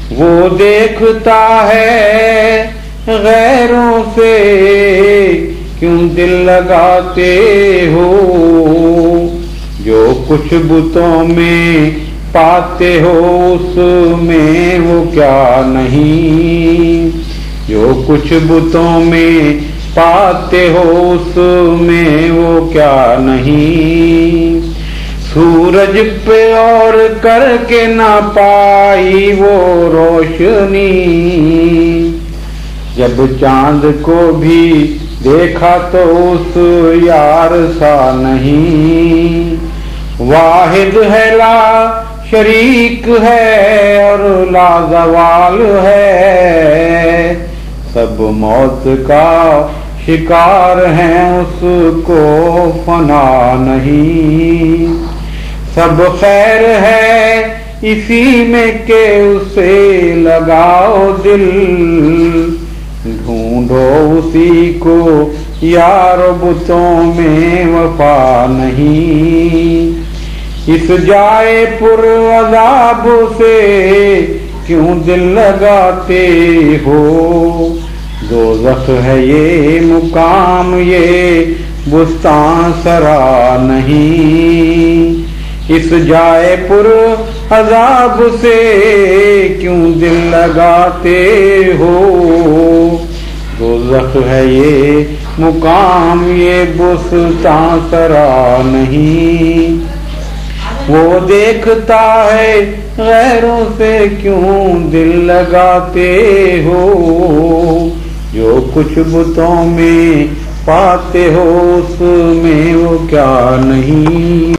وہ دیکھتا ہے غیروں سے کیوں دل لگاتے ہو، جو کچھ بتوں میں پاتے ہو اس میں وہ کیا نہیں، جو کچھ بتوں میں پاتے ہو اس میں وہ کیا نہیں، سورج پہ اور کر کے نہ پائی وہ روشنی، جب چاند کو بھی دیکھا تو اس یار سا نہیں، واحد ہے لا شریک ہے اور لا زوال ہے، سب موت کا شکار ہیں اس کو فنا نہیں، سب خیر ہے اسی میں کہ اسے لگاؤ دل، ڈھونڈو اسی کو یار بتوں میں وفا نہیں، اس جائے پر عذاب سے کیوں دل لگاتے ہو، دوزخ ہے یہ مقام یہ بستان سرا نہیں، اس جائے پر عذاب سے کیوں دل لگاتے ہو، دوزخ ہے یہ مقام یہ بستان سرا نہیں، وہ دیکھتا ہے غیروں سے کیوں دل لگاتے ہو، جو کچھ بتوں میں پاتے ہو اس میں وہ کیا نہیں۔